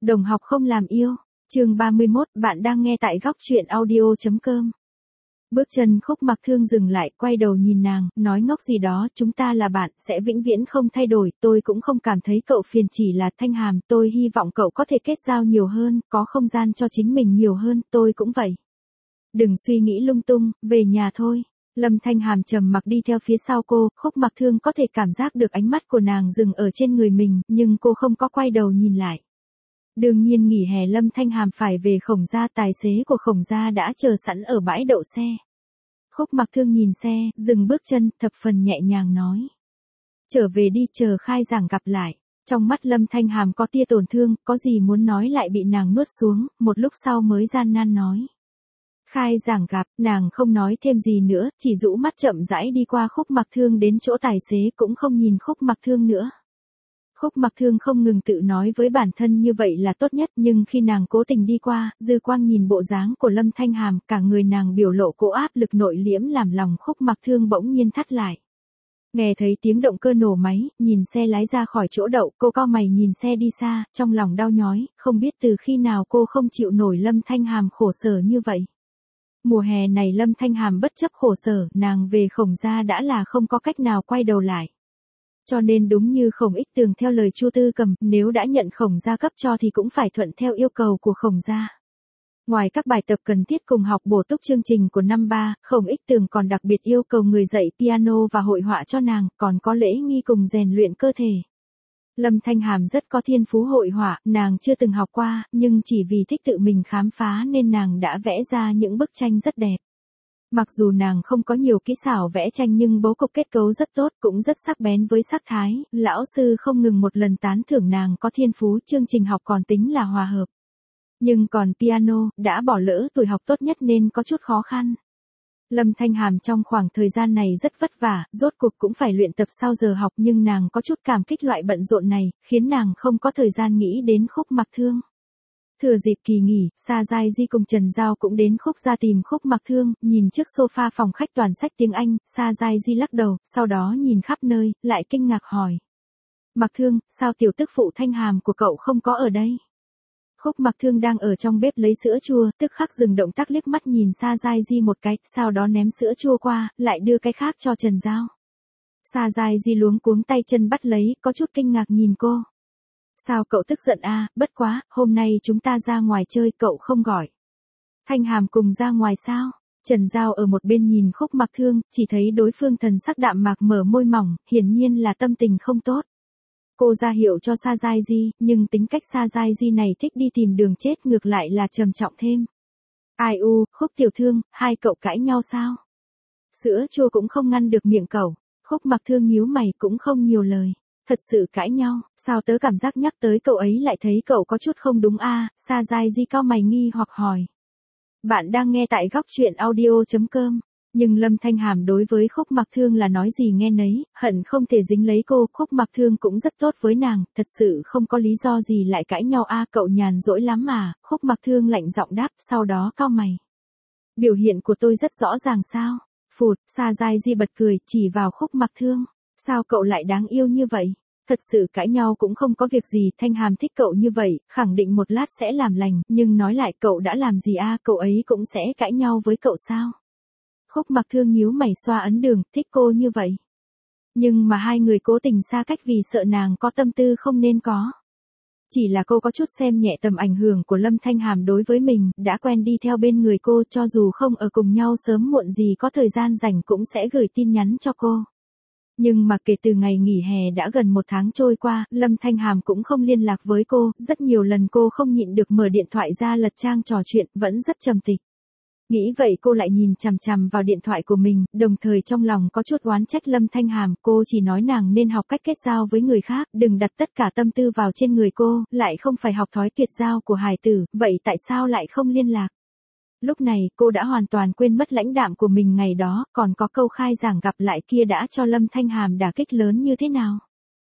Đồng học không làm yêu. Chương 31, bạn đang nghe tại góc truyện audio.com. Bước chân Khúc Mặc Thương dừng lại, quay đầu nhìn nàng, nói ngốc gì đó, chúng ta là bạn, sẽ vĩnh viễn không thay đổi, tôi cũng không cảm thấy cậu phiền, chỉ là Thanh Hàm, tôi hy vọng cậu có thể kết giao nhiều hơn, có không gian cho chính mình nhiều hơn, tôi cũng vậy. Đừng suy nghĩ lung tung, về nhà thôi. Lâm Thanh Hàm trầm mặc đi theo phía sau cô, Khúc Mặc Thương có thể cảm giác được ánh mắt của nàng dừng ở trên người mình, nhưng cô không có quay đầu nhìn lại. Đương nhiên nghỉ hè Lâm Thanh Hàm phải về Khổng gia, tài xế của Khổng gia đã chờ sẵn ở bãi đậu xe. Khúc Mặc Thương nhìn xe, dừng bước chân, thập phần nhẹ nhàng nói. Trở về đi, chờ khai giảng gặp lại. Trong mắt Lâm Thanh Hàm có tia tổn thương, có gì muốn nói lại bị nàng nuốt xuống, một lúc sau mới gian nan nói. Khai giảng gặp, nàng không nói thêm gì nữa, chỉ rũ mắt chậm rãi đi qua Khúc Mặc Thương đến chỗ tài xế, cũng không nhìn Khúc Mặc Thương nữa. Khúc Mặc Thương không ngừng tự nói với bản thân như vậy là tốt nhất, nhưng khi nàng cố tình đi qua, dư quang nhìn bộ dáng của Lâm Thanh Hàm, cả người nàng biểu lộ cỗ áp lực nội liễm làm lòng Khúc Mặc Thương bỗng nhiên thắt lại. Nghe thấy tiếng động cơ nổ máy, nhìn xe lái ra khỏi chỗ đậu, cô cau mày nhìn xe đi xa, trong lòng đau nhói, không biết từ khi nào cô không chịu nổi Lâm Thanh Hàm khổ sở như vậy. Mùa hè này Lâm Thanh Hàm bất chấp khổ sở, nàng về Khổng gia đã là không có cách nào quay đầu lại. Cho nên đúng như Khổng Ích Tường theo lời Chu Tư Cầm, nếu đã nhận Khổng gia cấp cho thì cũng phải thuận theo yêu cầu của Khổng gia. Ngoài các bài tập cần thiết cùng học bổ túc chương trình của năm 3, Khổng Ích Tường còn đặc biệt yêu cầu người dạy piano và hội họa cho nàng, còn có lễ nghi cùng rèn luyện cơ thể. Lâm Thanh Hàm rất có thiên phú hội họa, nàng chưa từng học qua, nhưng chỉ vì thích tự mình khám phá nên nàng đã vẽ ra những bức tranh rất đẹp. Mặc dù nàng không có nhiều kỹ xảo vẽ tranh nhưng bố cục kết cấu rất tốt, cũng rất sắc bén với sắc thái, lão sư không ngừng một lần tán thưởng nàng có thiên phú, chương trình học còn tính là hòa hợp. Nhưng còn piano, đã bỏ lỡ tuổi học tốt nhất nên có chút khó khăn. Lâm Thanh Hàm trong khoảng thời gian này rất vất vả, rốt cuộc cũng phải luyện tập sau giờ học, nhưng nàng có chút cảm kích loại bận rộn này, khiến nàng không có thời gian nghĩ đến Khúc Mặc Thương. Thừa dịp kỳ nghỉ, Sa Giai Di cùng Trần Giao cũng đến Khúc gia tìm Khúc Mặc Thương, nhìn trước sofa phòng khách toàn sách tiếng Anh, Sa Giai Di lắc đầu, sau đó nhìn khắp nơi, lại kinh ngạc hỏi. Mặc Thương, sao tiểu tức phụ Thanh Hàm của cậu không có ở đây? Khúc Mặc Thương đang ở trong bếp lấy sữa chua, tức khắc dừng động tác liếc mắt nhìn Sa Giai Di một cái, sau đó ném sữa chua qua, lại đưa cái khác cho Trần Giao. Sa Giai Di luống cuống tay chân bắt lấy, có chút kinh ngạc nhìn cô. Sao cậu tức giận à, bất quá, hôm nay chúng ta ra ngoài chơi cậu không gọi. Thanh Hàm cùng ra ngoài sao? Trần Giao ở một bên nhìn Khúc Mặc Thương, chỉ thấy đối phương thần sắc đạm mạc mở môi mỏng, hiển nhiên là tâm tình không tốt. Cô ra hiệu cho Sa Giai Di, nhưng tính cách Sa Giai Di này thích đi tìm đường chết ngược lại là trầm trọng thêm. Ai u, Khúc tiểu thư, hai cậu cãi nhau sao? Sữa chua cũng không ngăn được miệng cậu. Khúc Mặc Thương nhíu mày cũng không nhiều lời. Thật sự cãi nhau, sao tớ cảm giác nhắc tới cậu ấy lại thấy cậu có chút không đúng a? Sa Giai Di cau mày nghi hoặc hỏi. Bạn đang nghe tại góc truyện audio.com. Nhưng Lâm Thanh Hàm đối với Khúc Mặc Thương là nói gì nghe nấy, hận không thể dính lấy cô, Khúc Mặc Thương cũng rất tốt với nàng, thật sự không có lý do gì lại cãi nhau a, cậu nhàn rỗi lắm mà, Khúc Mặc Thương lạnh giọng đáp, sau đó cau mày. Biểu hiện của tôi rất rõ ràng sao? Phụt, Sa Giai Di bật cười, chỉ vào Khúc Mặc Thương. Sao cậu lại đáng yêu như vậy? Thật sự cãi nhau cũng không có việc gì, Thanh Hàm thích cậu như vậy, khẳng định một lát sẽ làm lành, nhưng nói lại cậu đã làm gì a, cậu ấy cũng sẽ cãi nhau với cậu sao? Khúc Mặc Thương nhíu mày xoa ấn đường, thích cô như vậy. Nhưng mà hai người cố tình xa cách vì sợ nàng có tâm tư không nên có. Chỉ là cô có chút xem nhẹ tầm ảnh hưởng của Lâm Thanh Hàm đối với mình, đã quen đi theo bên người cô, cho dù không ở cùng nhau sớm muộn gì có thời gian rảnh cũng sẽ gửi tin nhắn cho cô. Nhưng mà kể từ ngày nghỉ hè đã gần 1 tháng trôi qua, Lâm Thanh Hàm cũng không liên lạc với cô, rất nhiều lần cô không nhịn được mở điện thoại ra lật trang trò chuyện, vẫn rất trầm tịch. Nghĩ vậy cô lại nhìn chằm chằm vào điện thoại của mình, đồng thời trong lòng có chút oán trách Lâm Thanh Hàm, cô chỉ nói nàng nên học cách kết giao với người khác, đừng đặt tất cả tâm tư vào trên người cô, lại không phải học thói tuyệt giao của hài tử, vậy tại sao lại không liên lạc? Lúc này, cô đã hoàn toàn quên mất lãnh đạm của mình ngày đó, còn có câu khai giảng gặp lại kia đã cho Lâm Thanh Hàm đả kích lớn như thế nào.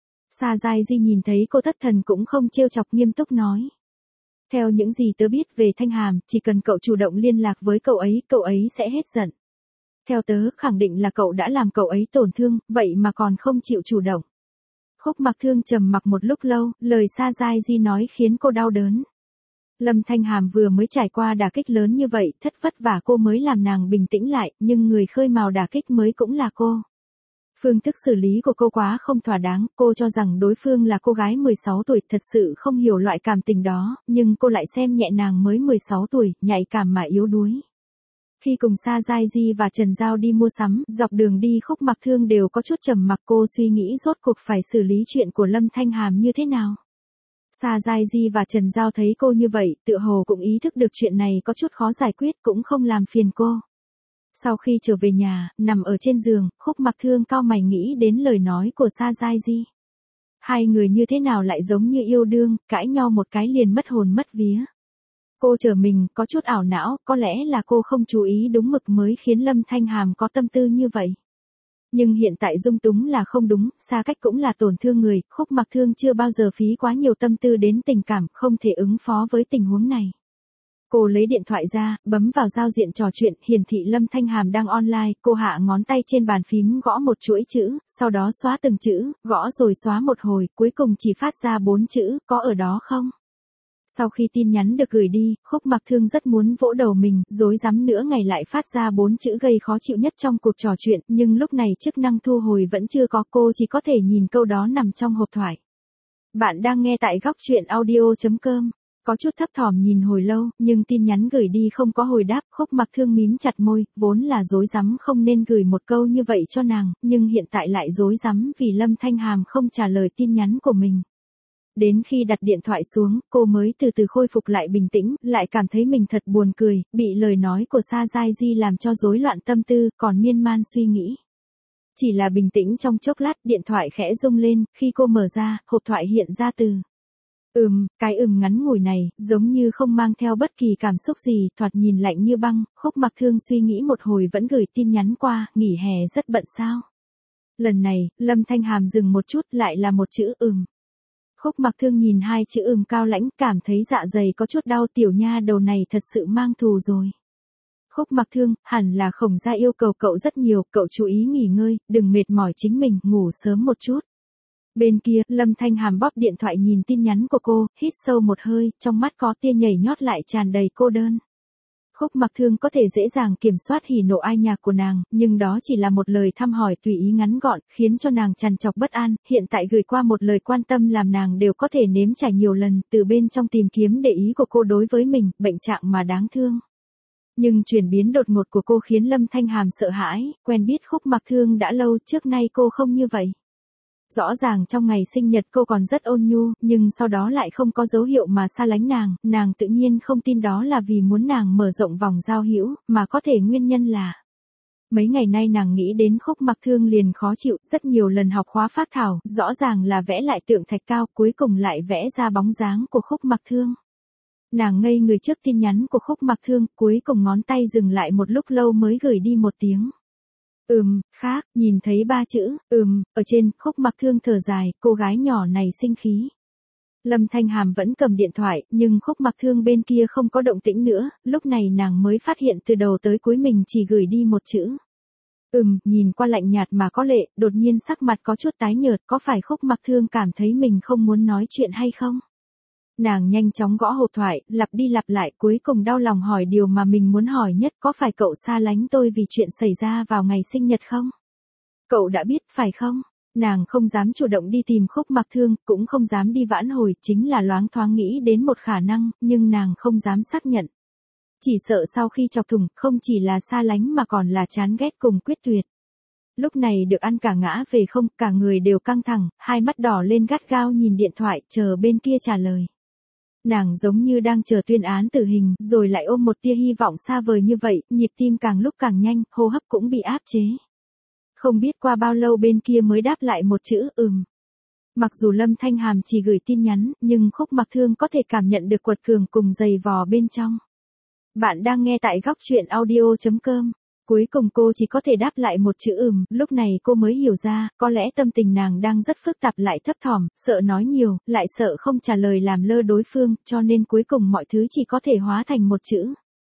Sa Giai Di nhìn thấy cô thất thần cũng không trêu chọc, nghiêm túc nói. Theo những gì tớ biết về Thanh Hàm, chỉ cần cậu chủ động liên lạc với cậu ấy sẽ hết giận. Theo tớ, khẳng định là cậu đã làm cậu ấy tổn thương, vậy mà còn không chịu chủ động. Khúc Mặc Thương trầm mặc một lúc lâu, lời Sa Giai Di nói khiến cô đau đớn. Lâm Thanh Hàm vừa mới trải qua đả kích lớn như vậy, thất vất vả cô mới làm nàng bình tĩnh lại, nhưng người khơi mào đả kích mới cũng là cô. Phương thức xử lý của cô quá không thỏa đáng, cô cho rằng đối phương là cô gái 16 tuổi thật sự không hiểu loại cảm tình đó, nhưng cô lại xem nhẹ nàng mới 16 tuổi, nhạy cảm mà yếu đuối. Khi cùng Sa Giai Di và Trần Giao đi mua sắm, dọc đường đi Khúc Mặc Thương đều có chút trầm mặc, cô suy nghĩ rốt cuộc phải xử lý chuyện của Lâm Thanh Hàm như thế nào. Sa Giai Di và Trần Giao thấy cô như vậy, tựa hồ cũng ý thức được chuyện này có chút khó giải quyết, cũng không làm phiền cô. Sau khi trở về nhà, nằm ở trên giường, Khúc Mặc Thương cau mày nghĩ đến lời nói của Sa Giai Di. Hai người như thế nào lại giống như yêu đương, cãi nhau một cái liền mất hồn mất vía. Cô trở mình, có chút ảo não, có lẽ là cô không chú ý đúng mực mới khiến Lâm Thanh Hàm có tâm tư như vậy. Nhưng hiện tại dung túng là không đúng, xa cách cũng là tổn thương người, Khúc Mặc Thương chưa bao giờ phí quá nhiều tâm tư đến tình cảm, không thể ứng phó với tình huống này. Cô lấy điện thoại ra, bấm vào giao diện trò chuyện, hiển thị Lâm Thanh Hàm đang online, cô hạ ngón tay trên bàn phím gõ một chuỗi chữ, sau đó xóa từng chữ, gõ rồi xóa một hồi, cuối cùng chỉ phát ra 4 chữ, có ở đó không? Sau khi tin nhắn được gửi đi, Khúc Mặc Thương rất muốn vỗ đầu mình, rối rắm nữa ngày lại phát ra 4 chữ gây khó chịu nhất trong cuộc trò chuyện, nhưng lúc này chức năng thu hồi vẫn chưa có, cô chỉ có thể nhìn câu đó nằm trong hộp thoại. Bạn đang nghe tại góc truyện audio.com. Có chút thấp thỏm nhìn hồi lâu, nhưng tin nhắn gửi đi không có hồi đáp, Khúc Mặc Thương mím chặt môi, vốn là rối rắm không nên gửi một câu như vậy cho nàng, nhưng hiện tại lại rối rắm vì Lâm Thanh Hàm không trả lời tin nhắn của mình. Đến khi đặt điện thoại xuống, cô mới từ từ khôi phục lại bình tĩnh, lại cảm thấy mình thật buồn cười, bị lời nói của Sa Giai Di làm cho rối loạn tâm tư, còn miên man suy nghĩ. Chỉ là bình tĩnh trong chốc lát, điện thoại khẽ rung lên, khi cô mở ra, hộp thoại hiện ra từ. Cái ngắn ngủi này, giống như không mang theo bất kỳ cảm xúc gì, thoạt nhìn lạnh như băng, Khúc Mặc Thương suy nghĩ một hồi vẫn gửi tin nhắn qua, nghỉ hè rất bận sao. Lần này, Lâm Thanh Hàm dừng một chút, lại là một chữ Khúc Mặc Thương nhìn hai chữ cao lãnh, cảm thấy dạ dày có chút đau, tiểu nha đầu này thật sự mang thù rồi. Khúc Mặc Thương, hẳn là Khổng gia yêu cầu cậu rất nhiều, cậu chú ý nghỉ ngơi, đừng mệt mỏi chính mình, ngủ sớm một chút. Bên kia, Lâm Thanh Hàm bóp điện thoại nhìn tin nhắn của cô, hít sâu một hơi, trong mắt có tia nhảy nhót lại tràn đầy cô đơn. Khúc Mặc Thương có thể dễ dàng kiểm soát hỉ nộ ai nhạc của nàng, nhưng đó chỉ là một lời thăm hỏi tùy ý ngắn gọn, khiến cho nàng trằn trọc bất an, hiện tại gửi qua một lời quan tâm làm nàng đều có thể nếm trải nhiều lần, từ bên trong tìm kiếm để ý của cô đối với mình, bệnh trạng mà đáng thương. Nhưng chuyển biến đột ngột của cô khiến Lâm Thanh Hàm sợ hãi, quen biết Khúc Mặc Thương đã lâu, trước nay cô không như vậy. Rõ ràng trong ngày sinh nhật cô còn rất ôn nhu, nhưng sau đó lại không có dấu hiệu mà xa lánh nàng tự nhiên không tin đó là vì muốn nàng mở rộng vòng giao hữu, mà có thể nguyên nhân là. Mấy ngày nay nàng nghĩ đến Khúc Mặc Thương liền khó chịu, rất nhiều lần học khóa phác thảo, rõ ràng là vẽ lại tượng thạch cao, cuối cùng lại vẽ ra bóng dáng của Khúc Mặc Thương. Nàng ngây người trước tin nhắn của Khúc Mặc Thương, cuối cùng ngón tay dừng lại một lúc lâu mới gửi đi một tiếng. Khác, nhìn thấy 3 chữ, ở trên, Khúc Mặc Thương thở dài, cô gái nhỏ này sinh khí. Lâm Thanh Hàm vẫn cầm điện thoại, nhưng Khúc Mặc Thương bên kia không có động tĩnh nữa, lúc này nàng mới phát hiện từ đầu tới cuối mình chỉ gửi đi một chữ. Nhìn qua lạnh nhạt mà có lệ, đột nhiên sắc mặt có chút tái nhợt, có phải Khúc Mặc Thương cảm thấy mình không muốn nói chuyện hay không? Nàng nhanh chóng gõ hộp thoại, lặp đi lặp lại, cuối cùng đau lòng hỏi điều mà mình muốn hỏi nhất, có phải cậu xa lánh tôi vì chuyện xảy ra vào ngày sinh nhật không? Cậu đã biết, phải không? Nàng không dám chủ động đi tìm Khúc Mặc Thương, cũng không dám đi vãn hồi, chính là loáng thoáng nghĩ đến một khả năng, nhưng nàng không dám xác nhận. Chỉ sợ sau khi chọc thủng, không chỉ là xa lánh mà còn là chán ghét cùng quyết tuyệt. Lúc này được ăn cả ngã về không, cả người đều căng thẳng, hai mắt đỏ lên gắt gao nhìn điện thoại, chờ bên kia trả lời. Nàng giống như đang chờ tuyên án tử hình, rồi lại ôm một tia hy vọng xa vời như vậy, nhịp tim càng lúc càng nhanh, hô hấp cũng bị áp chế. Không biết qua bao lâu bên kia mới đáp lại một chữ Mặc dù Lâm Thanh Hàm chỉ gửi tin nhắn, nhưng Khúc Mặc Thương có thể cảm nhận được quật cường cùng dày vò bên trong. Bạn đang nghe tại góc truyện audio.com. Cuối cùng cô chỉ có thể đáp lại một chữ lúc này cô mới hiểu ra, có lẽ tâm tình nàng đang rất phức tạp lại thấp thỏm, sợ nói nhiều, lại sợ không trả lời làm lơ đối phương, cho nên cuối cùng mọi thứ chỉ có thể hóa thành một chữ.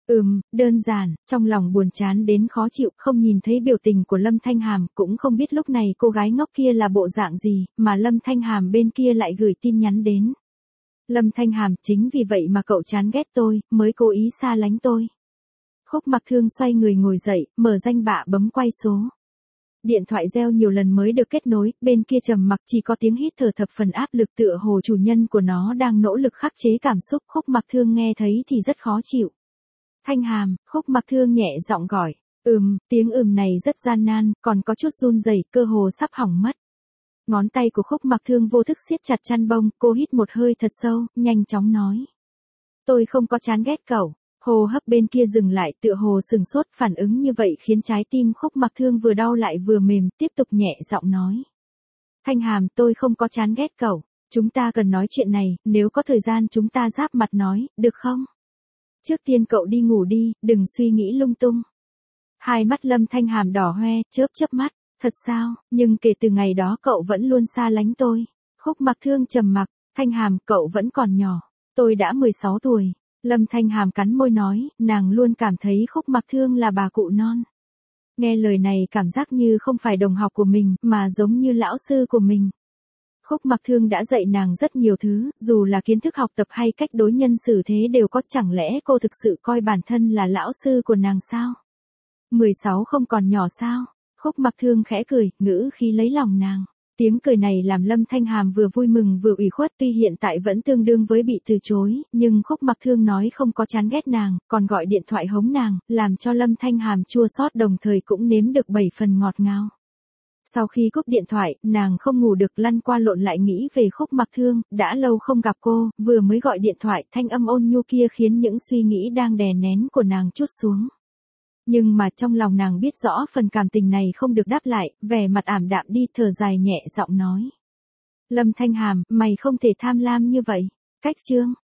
Đơn giản, trong lòng buồn chán đến khó chịu, không nhìn thấy biểu tình của Lâm Thanh Hàm, cũng không biết lúc này cô gái ngốc kia là bộ dạng gì, mà Lâm Thanh Hàm bên kia lại gửi tin nhắn đến. Lâm Thanh Hàm, chính vì vậy mà cậu chán ghét tôi, mới cố ý xa lánh tôi. Khúc Mặc Thương xoay người ngồi dậy, mở danh bạ bấm quay số. Điện thoại reo nhiều lần mới được kết nối, bên kia trầm mặc chỉ có tiếng hít thở thập phần áp lực tựa hồ chủ nhân của nó đang nỗ lực khắc chế cảm xúc. Khúc Mặc Thương nghe thấy thì rất khó chịu. Thanh Hàm, Khúc Mặc Thương nhẹ giọng gọi. Tiếng này rất gian nan, còn có chút run rẩy, cơ hồ sắp hỏng mất. Ngón tay của Khúc Mặc Thương vô thức siết chặt chăn bông, cô hít một hơi thật sâu, nhanh chóng nói. Tôi không có chán ghét cậu. Hô hấp bên kia dừng lại, tựa hồ sừng sốt, phản ứng như vậy khiến trái tim Khúc Mặc Thương vừa đau lại vừa mềm, tiếp tục nhẹ giọng nói. Thanh Hàm, tôi không có chán ghét cậu. Chúng ta cần nói chuyện này, nếu có thời gian chúng ta giáp mặt nói, được không? Trước tiên cậu đi ngủ đi, đừng suy nghĩ lung tung. Hai mắt Lâm Thanh Hàm đỏ hoe, chớp mắt. Thật sao, nhưng kể từ ngày đó cậu vẫn luôn xa lánh tôi. Khúc Mặc Thương trầm mặc. Thanh Hàm, cậu vẫn còn nhỏ. Tôi đã 16 tuổi. Lâm Thanh Hàm cắn môi nói, nàng luôn cảm thấy Khúc Mặc Thương là bà cụ non. Nghe lời này cảm giác như không phải đồng học của mình, mà giống như lão sư của mình. Khúc Mặc Thương đã dạy nàng rất nhiều thứ, dù là kiến thức học tập hay cách đối nhân xử thế đều có, chẳng lẽ cô thực sự coi bản thân là lão sư của nàng sao? 16 không còn nhỏ sao? Khúc Mặc Thương khẽ cười, ngữ khí lấy lòng nàng. Tiếng cười này làm Lâm Thanh Hàm vừa vui mừng vừa ủy khuất, tuy hiện tại vẫn tương đương với bị từ chối, nhưng Khúc Mặc Thương nói không có chán ghét nàng, còn gọi điện thoại hống nàng, làm cho Lâm Thanh Hàm chua xót đồng thời cũng nếm được 7 phần ngọt ngào. Sau khi cúp điện thoại, nàng không ngủ được, lăn qua lộn lại nghĩ về Khúc Mặc Thương, đã lâu không gặp cô, vừa mới gọi điện thoại, thanh âm ôn nhu kia khiến những suy nghĩ đang đè nén của nàng trút xuống. Nhưng mà trong lòng nàng biết rõ phần cảm tình này không được đáp lại, vẻ mặt ảm đạm đi, thở dài nhẹ giọng nói. Lâm Thanh Hàm, mày không thể tham lam như vậy. Cách chương